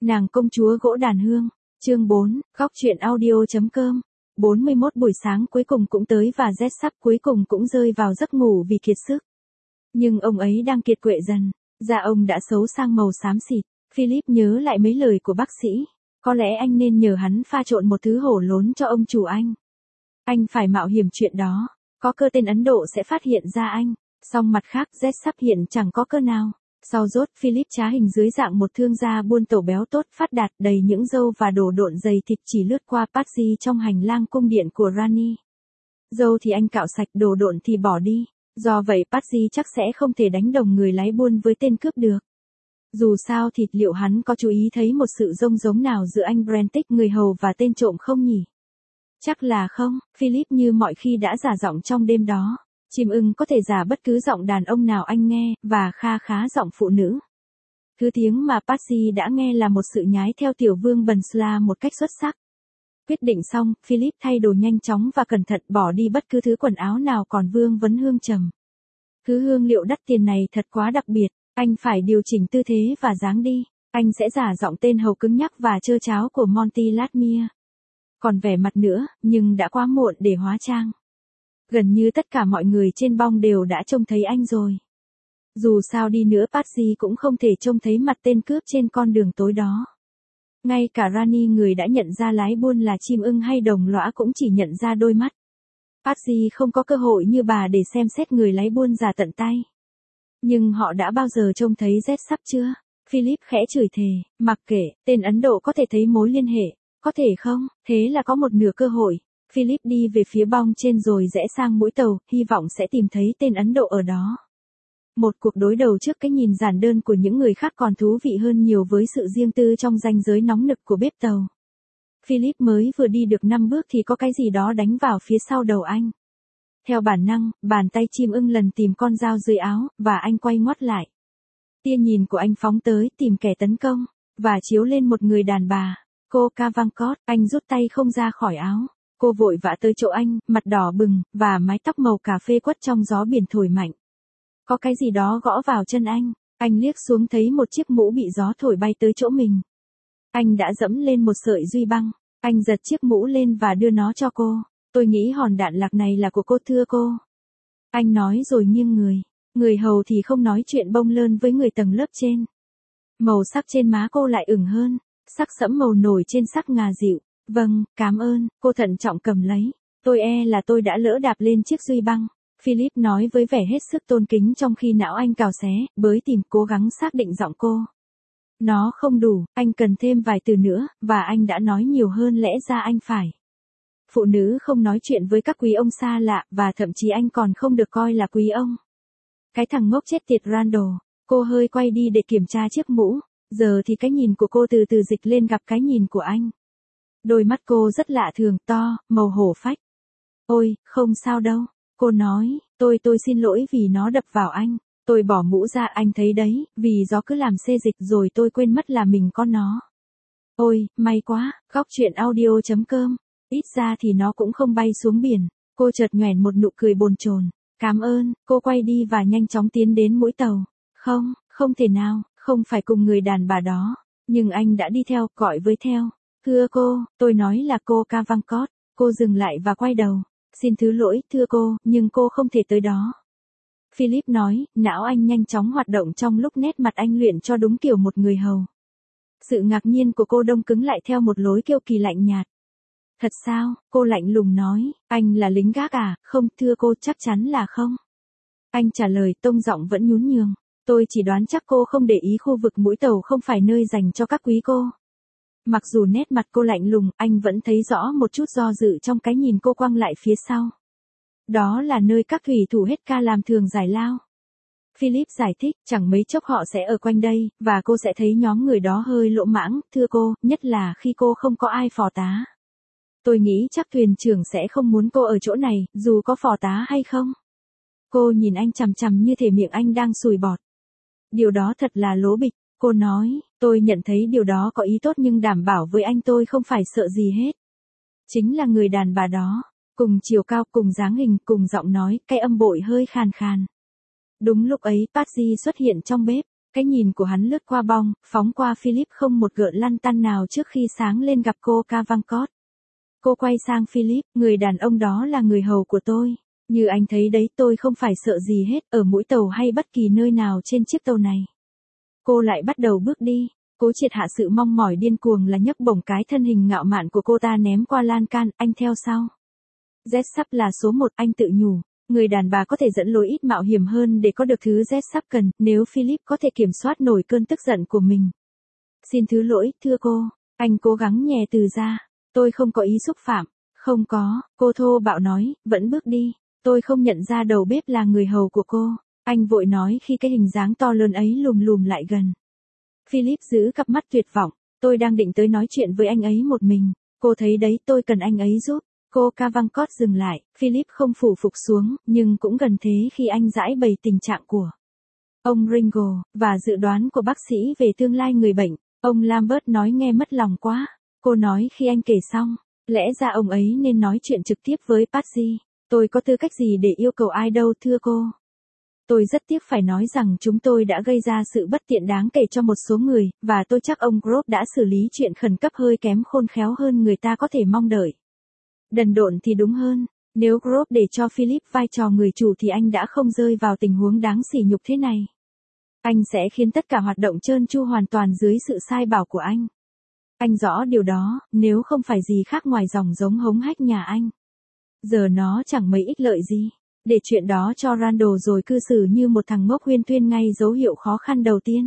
Nàng công chúa gỗ đàn hương, chương 4, góc truyện audio.com. 41 buổi sáng cuối cùng cũng tới và Z sắp cuối cùng cũng rơi vào giấc ngủ vì kiệt sức. Nhưng ông ấy đang kiệt quệ dần, da ông đã xấu sang màu xám xịt. Philip nhớ lại mấy lời của bác sĩ. Có lẽ anh nên nhờ hắn pha trộn một thứ hổ lốn cho ông chủ anh. Anh phải mạo hiểm chuyện đó. Có cơ tên Ấn Độ sẽ phát hiện ra anh. Song mặt khác Z sắp hiện chẳng có cơ nào. Sau rốt Philip trá hình dưới dạng một thương gia buôn tẩu béo tốt phát đạt đầy những râu và đổ độn dày thịt chỉ lướt qua Patsy trong hành lang cung điện của Rani. Râu thì anh cạo sạch, đổ độn thì bỏ đi. Do vậy Patsy chắc sẽ không thể đánh đồng người lái buôn với tên cướp được. Dù sao thì liệu hắn có chú ý thấy một sự giống nào giữa anh Brentic người hầu và tên trộm không nhỉ? Chắc là không, Philip như mọi khi đã giả giọng trong đêm đó. Chim ưng có thể giả bất cứ giọng đàn ông nào anh nghe, và kha khá giọng phụ nữ. Thứ tiếng mà Patsy đã nghe là một sự nhái theo tiểu vương Bensla một cách xuất sắc. Quyết định xong, Philip thay đồ nhanh chóng và cẩn thận bỏ đi bất cứ thứ quần áo nào còn vương vấn hương trầm. Thứ hương liệu đắt tiền này thật quá đặc biệt, anh phải điều chỉnh tư thế và dáng đi. Anh sẽ giả giọng tên hầu cứng nhắc và trơ tráo của Monty Latmere. Còn vẻ mặt nữa, nhưng đã quá muộn để hóa trang. Gần như tất cả mọi người trên bong đều đã trông thấy anh rồi. Dù sao đi nữa Patsy cũng không thể trông thấy mặt tên cướp trên con đường tối đó. Ngay cả Rani người đã nhận ra lái buôn là chim ưng hay đồng lõa cũng chỉ nhận ra đôi mắt. Patsy không có cơ hội như bà để xem xét người lái buôn già tận tay. Nhưng họ đã bao giờ trông thấy Z sắp chưa? Philip khẽ chửi thề, mặc kệ, tên Ấn Độ có thể thấy mối liên hệ. Có thể không, thế là có một nửa cơ hội. Philip đi về phía bong trên rồi rẽ sang mũi tàu, hy vọng sẽ tìm thấy tên Ấn Độ ở đó. Một cuộc đối đầu trước cái nhìn giản đơn của những người khác còn thú vị hơn nhiều với sự riêng tư trong ranh giới nóng nực của bếp tàu. Philip mới vừa đi được 5 bước thì có cái gì đó đánh vào phía sau đầu anh. Theo bản năng, bàn tay chim ưng lần tìm con dao dưới áo, và anh quay ngoắt lại. Tia nhìn của anh phóng tới tìm kẻ tấn công, và chiếu lên một người đàn bà. Cô Cavancott, anh rút tay không ra khỏi áo. Cô vội vã tới chỗ anh, mặt đỏ bừng, và mái tóc màu cà phê quất trong gió biển thổi mạnh. Có cái gì đó gõ vào chân anh liếc xuống thấy một chiếc mũ bị gió thổi bay tới chỗ mình. Anh đã dẫm lên một sợi duy băng, anh giật chiếc mũ lên và đưa nó cho cô. Tôi nghĩ hòn đạn lạc này là của cô thưa cô. Anh nói rồi nghiêng người. Người hầu thì không nói chuyện bông lơn với người tầng lớp trên. Màu sắc trên má cô lại ửng hơn, sắc sẫm màu nổi trên sắc ngà dịu. Vâng, cảm ơn, cô thận trọng cầm lấy. Tôi là tôi đã lỡ đạp lên chiếc duy băng. Philip nói với vẻ hết sức tôn kính trong khi não anh cào xé, bới tìm cố gắng xác định giọng cô. Nó không đủ, anh cần thêm vài từ nữa, và anh đã nói nhiều hơn lẽ ra anh phải. Phụ nữ không nói chuyện với các quý ông xa lạ, và thậm chí anh còn không được coi là quý ông. Cái thằng ngốc chết tiệt Randall. Cô hơi quay đi để kiểm tra chiếc mũ. Giờ thì cái nhìn của cô từ từ dịch lên gặp cái nhìn của anh. Đôi mắt cô rất lạ thường, to, màu hổ phách. Ôi, không sao đâu. Cô nói, tôi xin lỗi vì nó đập vào anh. Tôi bỏ mũ ra, anh thấy đấy, vì gió cứ làm xê dịch rồi tôi quên mất là mình có nó. Ôi, may quá, góc truyện audio.com. Ít ra thì nó cũng không bay xuống biển. Cô chợt nhoẻn một nụ cười bồn chồn. Cảm ơn, cô quay đi và nhanh chóng tiến đến mũi tàu. Không thể nào, không phải cùng người đàn bà đó. Nhưng anh đã đi theo, gọi với theo. Thưa cô, tôi nói là cô Cavancott. Cô dừng lại và quay đầu. Xin thứ lỗi, thưa cô, nhưng cô không thể tới đó. Philip nói, não anh nhanh chóng hoạt động trong lúc nét mặt anh luyện cho đúng kiểu một người hầu. Sự ngạc nhiên của cô đông cứng lại theo một lối kiêu kỳ lạnh nhạt. Thật sao, cô lạnh lùng nói, anh là lính gác à, không thưa cô chắc chắn là không. Anh trả lời tông giọng vẫn nhún nhường, tôi chỉ đoán chắc cô không để ý khu vực mũi tàu không phải nơi dành cho các quý cô. Mặc dù nét mặt cô lạnh lùng, anh vẫn thấy rõ một chút do dự trong cái nhìn cô quăng lại phía sau. Đó là nơi các thủy thủ hết ca làm thường giải lao. Philip giải thích, chẳng mấy chốc họ sẽ ở quanh đây, và cô sẽ thấy nhóm người đó hơi lỗ mãng, thưa cô, nhất là khi cô không có ai phò tá. Tôi nghĩ chắc thuyền trưởng sẽ không muốn cô ở chỗ này, dù có phò tá hay không. Cô nhìn anh chằm chằm như thể miệng anh đang sùi bọt. Điều đó thật là lố bịch, cô nói, tôi nhận thấy điều đó có ý tốt nhưng đảm bảo với anh tôi không phải sợ gì hết. Chính là người đàn bà đó, cùng chiều cao, cùng dáng hình, cùng giọng nói, cái âm bội hơi khàn khàn. Đúng lúc ấy Patsy xuất hiện trong bếp. Cái nhìn của hắn lướt qua bong, phóng qua Philip không một gợn lăn tăn nào trước khi sáng lên gặp cô Cavancott. Cô quay sang Philip, người đàn ông đó là người hầu của tôi. Như anh thấy đấy, tôi không phải sợ gì hết, ở mũi tàu hay bất kỳ nơi nào trên chiếc tàu này. Cô lại bắt đầu bước đi. Cố triệt hạ sự mong mỏi điên cuồng là nhấc bổng cái thân hình ngạo mạn của cô ta ném qua lan can, anh theo sau. Z-Sub là số 1, anh tự nhủ. Người đàn bà có thể dẫn lối ít mạo hiểm hơn để có được thứ Z-Sub cần, nếu Philip có thể kiểm soát nổi cơn tức giận của mình. Xin thứ lỗi, thưa cô. Anh cố gắng nhè từ ra. Tôi không có ý xúc phạm. Không có, cô thô bạo nói, vẫn bước đi. Tôi không nhận ra đầu bếp là người hầu của cô. Anh vội nói khi cái hình dáng to lớn ấy lùm lùm lại gần. Philip giữ cặp mắt tuyệt vọng. Tôi đang định tới nói chuyện với anh ấy một mình. Cô thấy đấy, tôi cần anh ấy giúp. Cô Cavancott dừng lại, Philip không phủ phục xuống, nhưng cũng gần thế khi anh giải bày tình trạng của ông Ringo, và dự đoán của bác sĩ về tương lai người bệnh. Ông Lambert nói nghe mất lòng quá. Cô nói khi anh kể xong, lẽ ra ông ấy nên nói chuyện trực tiếp với Patsy. Tôi có tư cách gì để yêu cầu ai đâu thưa cô. Tôi rất tiếc phải nói rằng chúng tôi đã gây ra sự bất tiện đáng kể cho một số người, và tôi chắc ông Grove đã xử lý chuyện khẩn cấp hơi kém khôn khéo hơn người ta có thể mong đợi. Đần độn thì đúng hơn, nếu Grove để cho Philip vai trò người chủ thì anh đã không rơi vào tình huống đáng sỉ nhục thế này. Anh sẽ khiến tất cả hoạt động trơn tru hoàn toàn dưới sự sai bảo của anh. Anh rõ điều đó, nếu không phải gì khác ngoài dòng giống hống hách nhà anh. Giờ nó chẳng mấy ích lợi gì. Để chuyện đó cho Randall rồi cư xử như một thằng ngốc huyên thuyên ngay dấu hiệu khó khăn đầu tiên.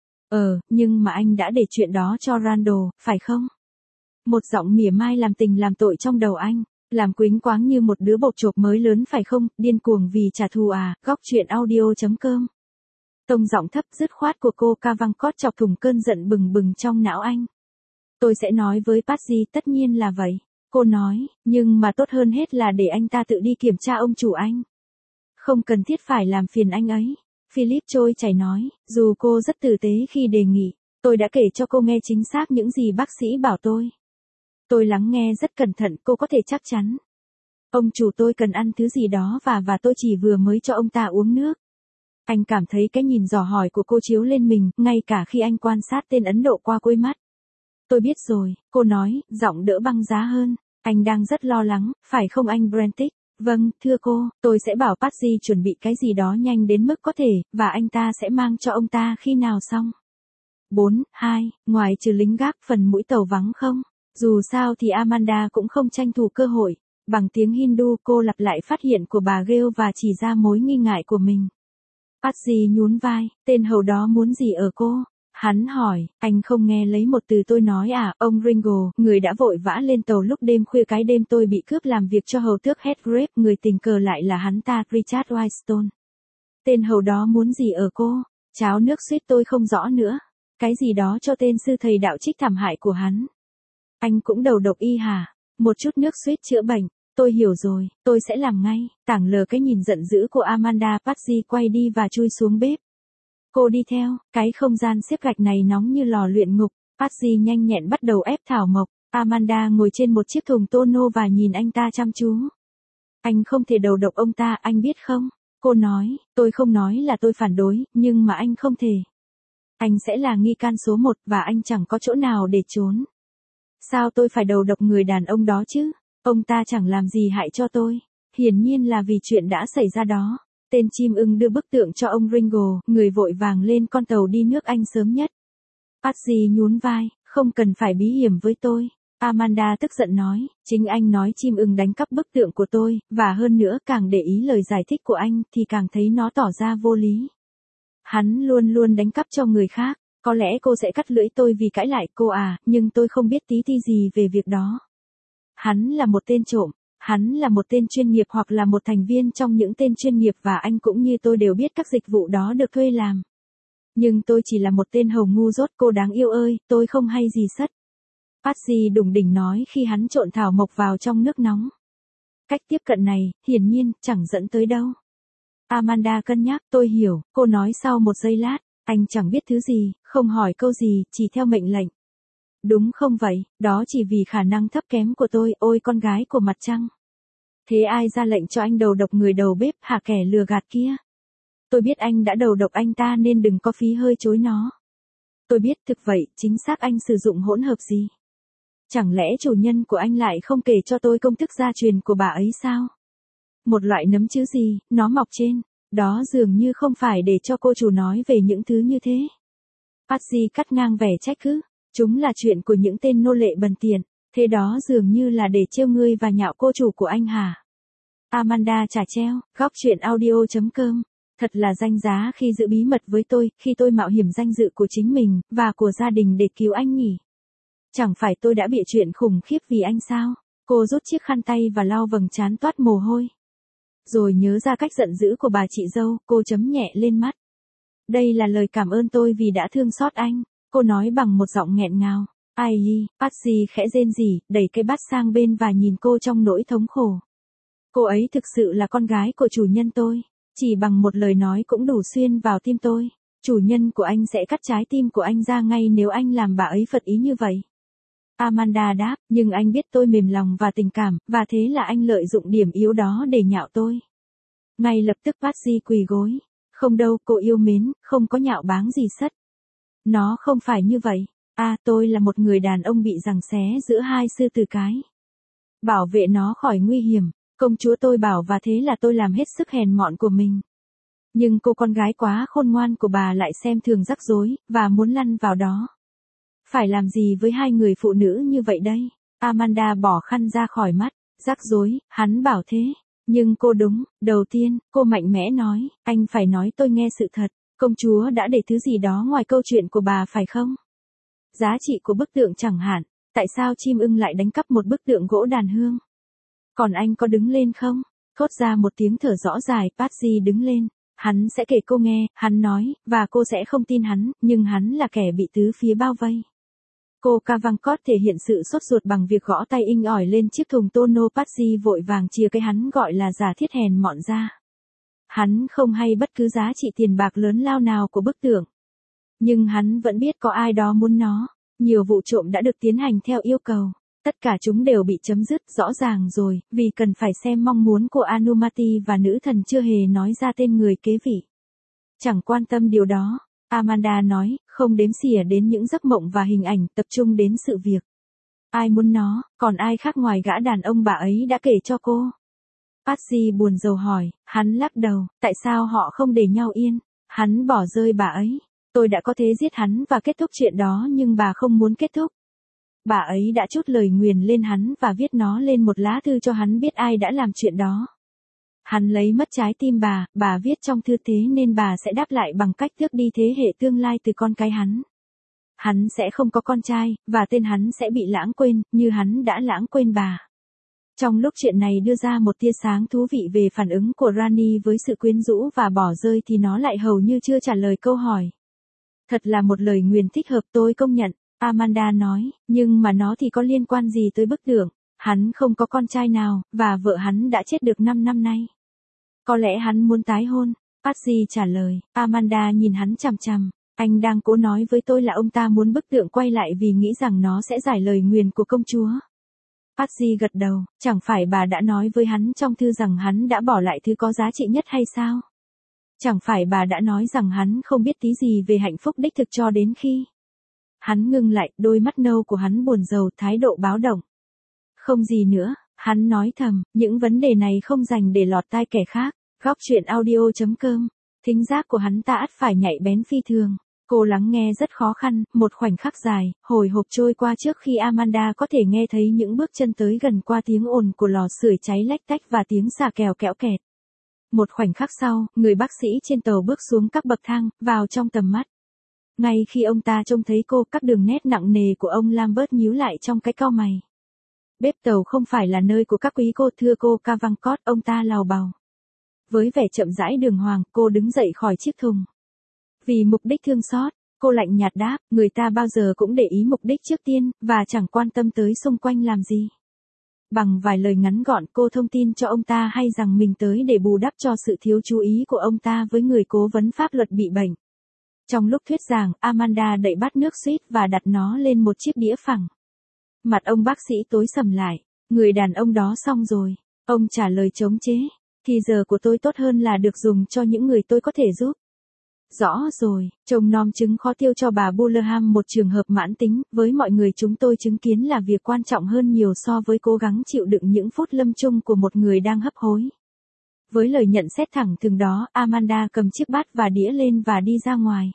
Nhưng mà anh đã để chuyện đó cho Randall, phải không? Một giọng mỉa mai làm tình làm tội trong đầu anh, làm quýnh quáng như một đứa bột chộp mới lớn phải không, điên cuồng vì trả thù à, góc chuyện audio.com. Tông giọng thấp dứt khoát của cô Cavancott chọc thủng cơn giận bừng bừng trong não anh. Tôi sẽ nói với Patsy, tất nhiên là vậy. Cô nói, nhưng mà tốt hơn hết là để anh ta tự đi kiểm tra ông chủ anh. Không cần thiết phải làm phiền anh ấy. Philip trôi chảy nói, dù cô rất tử tế khi đề nghị, tôi đã kể cho cô nghe chính xác những gì bác sĩ bảo tôi. Tôi lắng nghe rất cẩn thận, cô có thể chắc chắn. Ông chủ tôi cần ăn thứ gì đó và tôi chỉ vừa mới cho ông ta uống nước. Anh cảm thấy cái nhìn dò hỏi của cô chiếu lên mình, ngay cả khi anh quan sát tên Ấn Độ qua cối mắt. Tôi biết rồi, cô nói, giọng đỡ băng giá hơn. Anh đang rất lo lắng, phải không anh Brentic? Vâng, thưa cô, tôi sẽ bảo Patsy chuẩn bị cái gì đó nhanh đến mức có thể, và anh ta sẽ mang cho ông ta khi nào xong. 4.2. Ngoài trừ lính gác phần mũi tàu vắng không? Dù sao thì Amanda cũng không tranh thủ cơ hội. Bằng tiếng Hindu cô lặp lại phát hiện của bà Gale và chỉ ra mối nghi ngại của mình. Patsy nhún vai, tên hầu đó muốn gì ở cô? Hắn hỏi, anh không nghe lấy một từ tôi nói à, ông Ringo, người đã vội vã lên tàu lúc đêm khuya cái đêm tôi bị cướp làm việc cho hầu tước Heathgrave, người tình cờ lại là hắn ta, Richard Whitestone. Tên hầu đó muốn gì ở cô? Cháo nước suýt tôi không rõ nữa. Cái gì đó cho tên sư thầy đạo trích thảm hại của hắn. Anh cũng đầu độc y hả? Một chút nước suýt chữa bệnh. Tôi hiểu rồi, tôi sẽ làm ngay. Tảng lờ cái nhìn giận dữ của Amanda. Patsy quay đi và chui xuống bếp. Cô đi theo, cái không gian xếp gạch này nóng như lò luyện ngục. Patsy nhanh nhẹn bắt đầu ép thảo mộc. Amanda ngồi trên một chiếc thùng tonneau và nhìn anh ta chăm chú. Anh không thể đầu độc ông ta, anh biết không? Cô nói, tôi không nói là tôi phản đối, nhưng mà anh không thể. Anh sẽ là nghi can số 1 và anh chẳng có chỗ nào để trốn. Sao tôi phải đầu độc người đàn ông đó chứ? Ông ta chẳng làm gì hại cho tôi. Hiển nhiên là vì chuyện đã xảy ra đó. Tên chim ưng đưa bức tượng cho ông Ringo, người vội vàng lên con tàu đi nước Anh sớm nhất. Patsy nhún vai, không cần phải bí hiểm với tôi. Amanda tức giận nói, chính anh nói chim ưng đánh cắp bức tượng của tôi, và hơn nữa càng để ý lời giải thích của anh thì càng thấy nó tỏ ra vô lý. Hắn luôn luôn đánh cắp cho người khác, có lẽ cô sẽ cắt lưỡi tôi vì cãi lại cô à, nhưng tôi không biết tí ti gì về việc đó. Hắn là một tên trộm. Hắn là một tên chuyên nghiệp hoặc là một thành viên trong những tên chuyên nghiệp và anh cũng như tôi đều biết các dịch vụ đó được thuê làm. Nhưng tôi chỉ là một tên hầu ngu dốt, cô đáng yêu ơi, tôi không hay gì sất. Patsy đùng đỉnh nói khi hắn trộn thảo mộc vào trong nước nóng. Cách tiếp cận này, hiển nhiên, chẳng dẫn tới đâu. Amanda cân nhắc, tôi hiểu, cô nói sau một giây lát, anh chẳng biết thứ gì, không hỏi câu gì, chỉ theo mệnh lệnh. Đúng không vậy, đó chỉ vì khả năng thấp kém của tôi, ôi con gái của mặt trăng. Thế ai ra lệnh cho anh đầu độc người đầu bếp hả, kẻ lừa gạt kia? Tôi biết anh đã đầu độc anh ta nên đừng có phí hơi chối nó. Tôi biết thực vậy, chính xác anh sử dụng hỗn hợp gì? Chẳng lẽ chủ nhân của anh lại không kể cho tôi công thức gia truyền của bà ấy sao? Một loại nấm chứ gì, nó mọc trên. Đó dường như không phải để cho cô chủ nói về những thứ như thế. Patsy cắt ngang vẻ trách cứ. Chúng là chuyện của những tên nô lệ bần tiện. Thế đó dường như là để trêu ngươi và nhạo cô chủ của anh hả? Amanda trả treo, góc chuyện audio.com. Thật là danh giá khi giữ bí mật với tôi, khi tôi mạo hiểm danh dự của chính mình, và của gia đình để cứu anh nhỉ. Chẳng phải tôi đã bịa chuyện khủng khiếp vì anh sao? Cô rút chiếc khăn tay và lau vầng trán toát mồ hôi. Rồi nhớ ra cách giận dữ của bà chị dâu, cô chấm nhẹ lên mắt. Đây là lời cảm ơn tôi vì đã thương xót anh, cô nói bằng một giọng nghẹn ngào. Ai hi, Patsy khẽ rên rỉ, đẩy cái bát sang bên và nhìn cô trong nỗi thống khổ. Cô ấy thực sự là con gái của chủ nhân tôi. Chỉ bằng một lời nói cũng đủ xuyên vào tim tôi. Chủ nhân của anh sẽ cắt trái tim của anh ra ngay nếu anh làm bà ấy phật ý như vậy. Amanda đáp, nhưng anh biết tôi mềm lòng và tình cảm, và thế là anh lợi dụng điểm yếu đó để nhạo tôi. Ngay lập tức Patsy quỳ gối. Không đâu, cô yêu mến, không có nhạo báng gì sất. Nó không phải như vậy. Tôi là một người đàn ông bị giằng xé giữa hai sư tử cái. Bảo vệ nó khỏi nguy hiểm. Công chúa tôi bảo và thế là tôi làm hết sức hèn mọn của mình. Nhưng cô con gái quá khôn ngoan của bà lại xem thường rắc rối, và muốn lăn vào đó. Phải làm gì với hai người phụ nữ như vậy đây? Amanda bỏ khăn ra khỏi mắt. Rắc rối, hắn bảo thế. Nhưng cô đúng, đầu tiên, cô mạnh mẽ nói, anh phải nói tôi nghe sự thật. Công chúa đã để thứ gì đó ngoài câu chuyện của bà phải không? Giá trị của bức tượng chẳng hạn. Tại sao chim ưng lại đánh cắp một bức tượng gỗ đàn hương? Còn anh có đứng lên không? Thốt ra một tiếng thở rõ dài, Patsy đứng lên. Hắn sẽ kể cô nghe, hắn nói, và cô sẽ không tin hắn, nhưng hắn là kẻ bị tứ phía bao vây. Cô Cavancott thể hiện sự sốt ruột bằng việc gõ tay inh ỏi lên chiếc thùng tonneau. Patsy vội vàng chia cái hắn gọi là giả thiết hèn mọn ra. Hắn không hay bất cứ giá trị tiền bạc lớn lao nào của bức tượng. Nhưng hắn vẫn biết có ai đó muốn nó. Nhiều vụ trộm đã được tiến hành theo yêu cầu. Tất cả chúng đều bị chấm dứt rõ ràng rồi, vì cần phải xem mong muốn của Anumati và nữ thần chưa hề nói ra tên người kế vị. Chẳng quan tâm điều đó, Amanda nói, không đếm xỉa đến những giấc mộng và hình ảnh, tập trung đến sự việc. Ai muốn nó, còn ai khác ngoài gã đàn ông bà ấy đã kể cho cô? Patsy buồn rầu hỏi, hắn lắc đầu, tại sao họ không để nhau yên? Hắn bỏ rơi bà ấy. Tôi đã có thể giết hắn và kết thúc chuyện đó nhưng bà không muốn kết thúc. Bà ấy đã trút lời nguyền lên hắn và viết nó lên một lá thư cho hắn biết ai đã làm chuyện đó. Hắn lấy mất trái tim bà viết trong thư thế nên bà sẽ đáp lại bằng cách tước đi thế hệ tương lai từ con cái hắn. Hắn sẽ không có con trai, và tên hắn sẽ bị lãng quên, như hắn đã lãng quên bà. Trong lúc chuyện này đưa ra một tia sáng thú vị về phản ứng của Rani với sự quyến rũ và bỏ rơi thì nó lại hầu như chưa trả lời câu hỏi. Thật là một lời nguyền thích hợp, tôi công nhận. Amanda nói, nhưng mà nó thì có liên quan gì tới bức tượng? Hắn không có con trai nào, và vợ hắn đã chết được 5 năm nay. Có lẽ hắn muốn tái hôn. Patsy trả lời. Amanda nhìn hắn chằm chằm. Anh đang cố nói với tôi là ông ta muốn bức tượng quay lại vì nghĩ rằng nó sẽ giải lời nguyền của công chúa. Patsy gật đầu. Chẳng phải bà đã nói với hắn trong thư rằng hắn đã bỏ lại thứ có giá trị nhất hay sao? Chẳng phải bà đã nói rằng hắn không biết tí gì về hạnh phúc đích thực cho đến khi... Hắn ngưng lại, đôi mắt nâu của hắn buồn rầu, thái độ báo động. Không gì nữa, hắn nói thầm, những vấn đề này không dành để lọt tai kẻ khác. Góc chuyện audio.com. Thính giác của hắn ta ắt phải nhạy bén phi thường. Cô lắng nghe rất khó khăn, một khoảnh khắc dài, hồi hộp trôi qua trước khi Amanda có thể nghe thấy những bước chân tới gần qua tiếng ồn của lò sưởi cháy lách tách và tiếng xà kèo kẽo kẹt. Một khoảnh khắc sau, người bác sĩ trên tàu bước xuống các bậc thang, vào trong tầm mắt. Ngay khi ông ta trông thấy cô, các đường nét nặng nề của ông Lambert nhíu lại trong cái cau mày. Bếp tàu không phải là nơi của các quý cô, thưa cô Cavancott, ông ta lào bào. Với vẻ chậm rãi đường hoàng, cô đứng dậy khỏi chiếc thùng. Vì mục đích thương xót, cô lạnh nhạt đáp, người ta bao giờ cũng để ý mục đích trước tiên, và chẳng quan tâm tới xung quanh làm gì. Bằng vài lời ngắn gọn, cô thông tin cho ông ta hay rằng mình tới để bù đắp cho sự thiếu chú ý của ông ta với người cố vấn pháp luật bị bệnh. Trong lúc thuyết giảng, Amanda đậy bát nước suýt và đặt nó lên một chiếc đĩa phẳng. Mặt ông bác sĩ tối sầm lại. Người đàn ông đó xong rồi. Ông trả lời chống chế. Thì giờ của tôi tốt hơn là được dùng cho những người tôi có thể giúp. Rõ rồi, trông nom chứng khó tiêu cho bà Bullerham một trường hợp mãn tính, với mọi người chúng tôi chứng kiến là việc quan trọng hơn nhiều so với cố gắng chịu đựng những phút lâm chung của một người đang hấp hối. Với lời nhận xét thẳng thừng đó, Amanda cầm chiếc bát và đĩa lên và đi ra ngoài.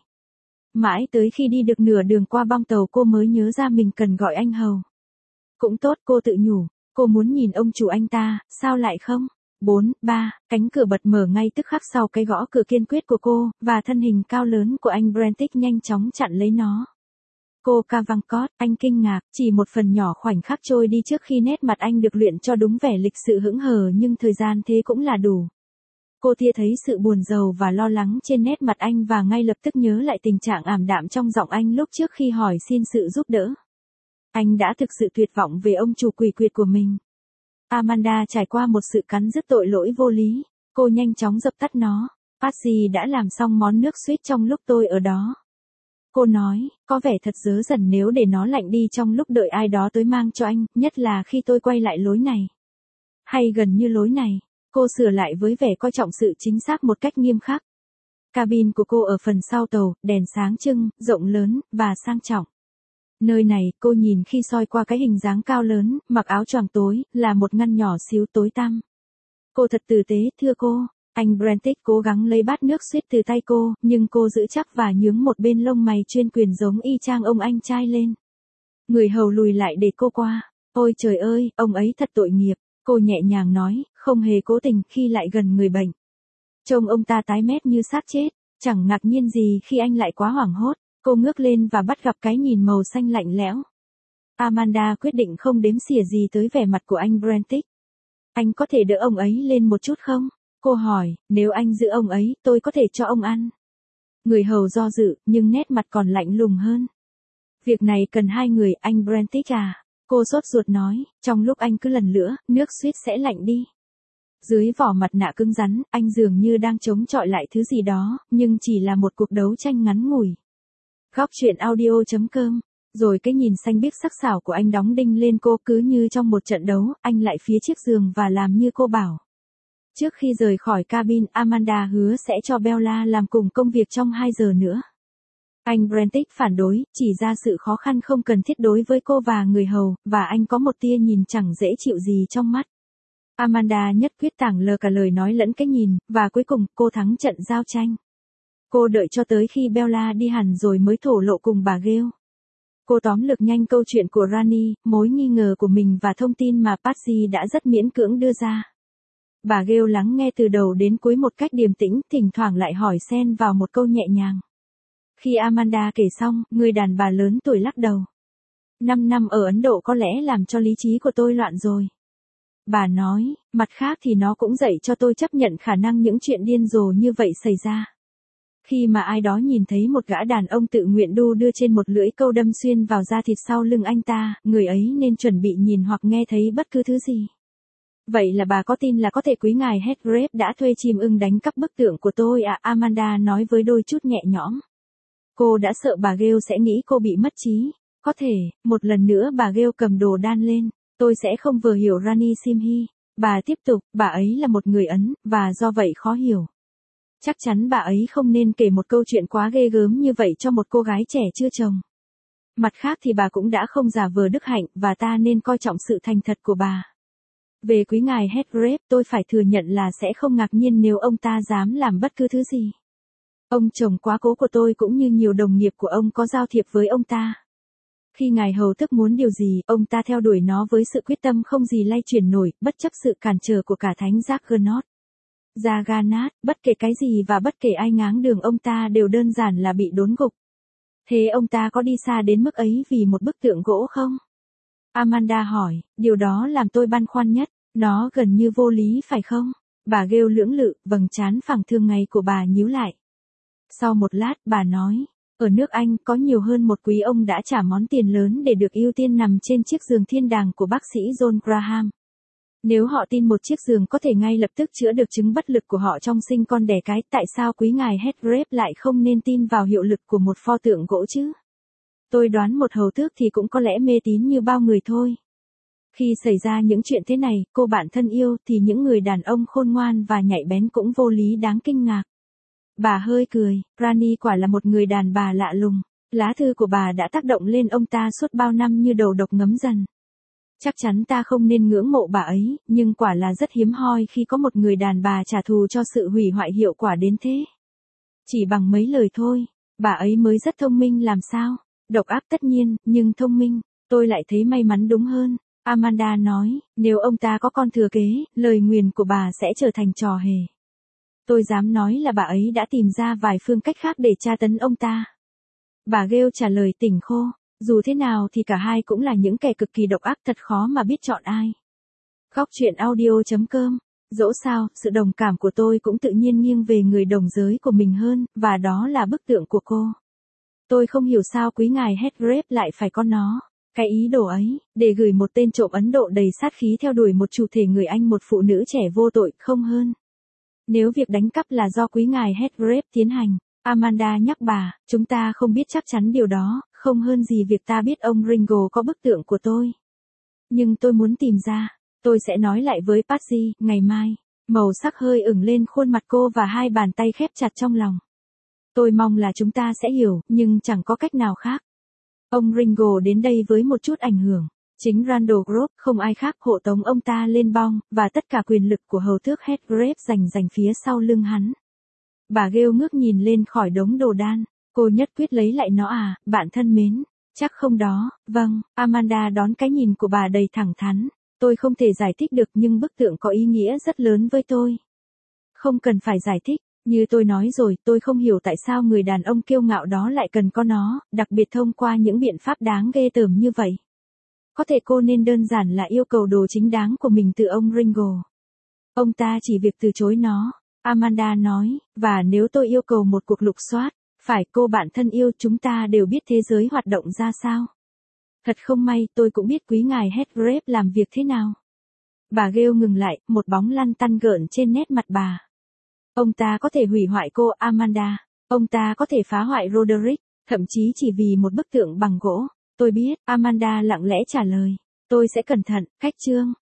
Mãi tới khi đi được nửa đường qua bong tàu cô mới nhớ ra mình cần gọi anh hầu. Cũng tốt, cô tự nhủ, cô muốn nhìn ông chủ anh ta, sao lại không? 4-3, cánh cửa bật mở ngay tức khắc sau cái gõ cửa kiên quyết của cô, và thân hình cao lớn của anh Brentic nhanh chóng chặn lấy nó. Cô Cavancott, anh kinh ngạc, chỉ một phần nhỏ khoảnh khắc trôi đi trước khi nét mặt anh được luyện cho đúng vẻ lịch sự hững hờ nhưng thời gian thế cũng là đủ. Cô tia thấy sự buồn rầu và lo lắng trên nét mặt anh và ngay lập tức nhớ lại tình trạng ảm đạm trong giọng anh lúc trước khi hỏi xin sự giúp đỡ. Anh đã thực sự tuyệt vọng về ông chủ quỷ quyệt của mình. Amanda trải qua một sự cắn rứt tội lỗi vô lý, cô nhanh chóng dập tắt nó. Patsy đã làm xong món nước suýt trong lúc tôi ở đó. Cô nói, có vẻ thật dớ dẩn nếu để nó lạnh đi trong lúc đợi ai đó tới mang cho anh, nhất là khi tôi quay lại lối này. Hay gần như lối này, cô sửa lại với vẻ coi trọng sự chính xác một cách nghiêm khắc. Cabin của cô ở phần sau tàu, đèn sáng trưng, rộng lớn, và sang trọng. Nơi này, cô nhìn khi soi qua cái hình dáng cao lớn, mặc áo choàng tối, là một ngăn nhỏ xíu tối tăm. Cô thật tử tế, thưa cô. Anh Brentic cố gắng lấy bát nước suýt từ tay cô, nhưng cô giữ chắc và nhướng một bên lông mày chuyên quyền giống y chang ông anh trai lên. Người hầu lùi lại để cô qua. Ôi trời ơi, ông ấy thật tội nghiệp, cô nhẹ nhàng nói, không hề cố tình khi lại gần người bệnh. Trông ông ta tái mét như xác chết, chẳng ngạc nhiên gì khi anh lại quá hoảng hốt. Cô ngước lên và bắt gặp cái nhìn màu xanh lạnh lẽo. Amanda quyết định không đếm xỉa gì tới vẻ mặt của anh Brentic. Anh có thể đỡ ông ấy lên một chút không? Cô hỏi, nếu anh giữ ông ấy, tôi có thể cho ông ăn. Người hầu do dự, nhưng nét mặt còn lạnh lùng hơn. Việc này cần hai người, anh Brentic à? Cô sốt ruột nói, trong lúc anh cứ lần nữa, nước suýt sẽ lạnh đi. Dưới vỏ mặt nạ cứng rắn, anh dường như đang chống chọi lại thứ gì đó, nhưng chỉ là một cuộc đấu tranh ngắn ngủi. Góc truyện audio.com. Rồi cái nhìn xanh biếc sắc sảo của anh đóng đinh lên cô cứ như trong một trận đấu, anh lại phía chiếc giường và làm như cô bảo. Trước khi rời khỏi cabin, Amanda hứa sẽ cho Bella làm cùng công việc trong 2 giờ nữa. Anh Brentic phản đối, chỉ ra sự khó khăn không cần thiết đối với cô và người hầu, và anh có một tia nhìn chẳng dễ chịu gì trong mắt. Amanda nhất quyết tảng lờ cả lời nói lẫn cái nhìn, và cuối cùng, cô thắng trận giao tranh. Cô đợi cho tới khi Bella đi hẳn rồi mới thổ lộ cùng bà Gale. Cô tóm lược nhanh câu chuyện của Rani, mối nghi ngờ của mình và thông tin mà Patsy đã rất miễn cưỡng đưa ra. Bà Gale lắng nghe từ đầu đến cuối một cách điềm tĩnh, thỉnh thoảng lại hỏi xen vào một câu nhẹ nhàng. Khi Amanda kể xong, người đàn bà lớn tuổi lắc đầu. 5 năm ở Ấn Độ có lẽ làm cho lý trí của tôi loạn rồi. Bà nói, mặt khác thì nó cũng dạy cho tôi chấp nhận khả năng những chuyện điên rồ như vậy xảy ra. Khi mà ai đó nhìn thấy một gã đàn ông tự nguyện đu đưa trên một lưỡi câu đâm xuyên vào da thịt sau lưng anh ta, người ấy nên chuẩn bị nhìn hoặc nghe thấy bất cứ thứ gì. Vậy là bà có tin là có thể quý ngài Heathcliff đã thuê chim ưng đánh cắp bức tượng của tôi à? Amanda nói với đôi chút nhẹ nhõm. Cô đã sợ bà Gale sẽ nghĩ cô bị mất trí. Có thể, một lần nữa bà Gale cầm đồ đan lên. Tôi sẽ không vừa hiểu Rani Simhi. Bà tiếp tục, bà ấy là một người Ấn, và do vậy khó hiểu. Chắc chắn bà ấy không nên kể một câu chuyện quá ghê gớm như vậy cho một cô gái trẻ chưa chồng. Mặt khác thì bà cũng đã không giả vờ đức hạnh, và ta nên coi trọng sự thành thật của bà. Về quý ngài Heathcliff, tôi phải thừa nhận là sẽ không ngạc nhiên nếu ông ta dám làm bất cứ thứ gì. Ông chồng quá cố của tôi cũng như nhiều đồng nghiệp của ông có giao thiệp với ông ta. Khi ngài hầu tức muốn điều gì, ông ta theo đuổi nó với sự quyết tâm không gì lay chuyển nổi, bất chấp sự cản trở của cả thánh Jackernot. Jagannath, bất kể cái gì và bất kể ai ngáng đường ông ta đều đơn giản là bị đốn gục. Thế ông ta có đi xa đến mức ấy vì một bức tượng gỗ không? Amanda hỏi, điều đó làm tôi băn khoăn nhất, nó gần như vô lý phải không? Bà Gale lưỡng lự, vầng trán phẳng thường ngày của bà nhíu lại. Sau một lát, bà nói, ở nước Anh có nhiều hơn một quý ông đã trả món tiền lớn để được ưu tiên nằm trên chiếc giường thiên đàng của bác sĩ John Graham. Nếu họ tin một chiếc giường có thể ngay lập tức chữa được chứng bất lực của họ trong sinh con đẻ cái, tại sao quý ngài Heathcliff lại không nên tin vào hiệu lực của một pho tượng gỗ chứ? Tôi đoán một hầu tước thì cũng có lẽ mê tín như bao người thôi. Khi xảy ra những chuyện thế này, cô bạn thân yêu, thì những người đàn ông khôn ngoan và nhạy bén cũng vô lý đáng kinh ngạc. Bà hơi cười, Rani quả là một người đàn bà lạ lùng. Lá thư của bà đã tác động lên ông ta suốt bao năm như đầu độc ngấm dần. Chắc chắn ta không nên ngưỡng mộ bà ấy, nhưng quả là rất hiếm hoi khi có một người đàn bà trả thù cho sự hủy hoại hiệu quả đến thế. Chỉ bằng mấy lời thôi, bà ấy mới rất thông minh làm sao? Độc ác tất nhiên, nhưng thông minh, tôi lại thấy may mắn đúng hơn. Amanda nói, nếu ông ta có con thừa kế, lời nguyền của bà sẽ trở thành trò hề. Tôi dám nói là bà ấy đã tìm ra vài phương cách khác để tra tấn ông ta. Bà Gale trả lời tỉnh khô, dù thế nào thì cả hai cũng là những kẻ cực kỳ độc ác, thật khó mà biết chọn ai. Góc truyện audio.com. Dẫu sao, sự đồng cảm của tôi cũng tự nhiên nghiêng về người đồng giới của mình hơn, và đó là bức tượng của cô. Tôi không hiểu sao quý ngài Heathgrave lại phải có nó. Cái ý đồ ấy, để gửi một tên trộm Ấn Độ đầy sát khí theo đuổi một chủ thể người Anh, một phụ nữ trẻ vô tội, không hơn. Nếu việc đánh cắp là do quý ngài Heathgrave tiến hành, Amanda nhắc bà, chúng ta không biết chắc chắn điều đó, không hơn gì việc ta biết ông Ringo có bức tượng của tôi. Nhưng tôi muốn tìm ra, tôi sẽ nói lại với Patsy, ngày mai. Màu sắc hơi ửng lên khuôn mặt cô và hai bàn tay khép chặt trong lòng. Tôi mong là chúng ta sẽ hiểu, nhưng chẳng có cách nào khác. Ông Ringo đến đây với một chút ảnh hưởng. Chính Randall Group, không ai khác, hộ tống ông ta lên bong, và tất cả quyền lực của hầu tước Heathgrave dành phía sau lưng hắn. Bà Gale ngước nhìn lên khỏi đống đồ đan. Cô nhất quyết lấy lại nó à, bạn thân mến. Chắc không đó, vâng, Amanda đón cái nhìn của bà đầy thẳng thắn. Tôi không thể giải thích được, nhưng bức tượng có ý nghĩa rất lớn với tôi. Không cần phải giải thích, như tôi nói rồi, tôi không hiểu tại sao người đàn ông kiêu ngạo đó lại cần có nó, đặc biệt thông qua những biện pháp đáng ghê tởm như vậy. Có thể cô nên đơn giản là yêu cầu đồ chính đáng của mình từ ông Ringo. Ông ta chỉ việc từ chối nó, Amanda nói, và nếu tôi yêu cầu một cuộc lục soát, phải cô bạn thân yêu, chúng ta đều biết thế giới hoạt động ra sao. Thật không may, tôi cũng biết quý ngài Heathgrave làm việc thế nào. Bà Gale ngừng lại, một bóng lăn tăn gợn trên nét mặt bà. Ông ta có thể hủy hoại cô, Amanda. Ông ta có thể phá hoại Roderick, thậm chí chỉ vì một bức tượng bằng gỗ. Tôi biết, Amanda lặng lẽ trả lời. Tôi sẽ cẩn thận, cách chương.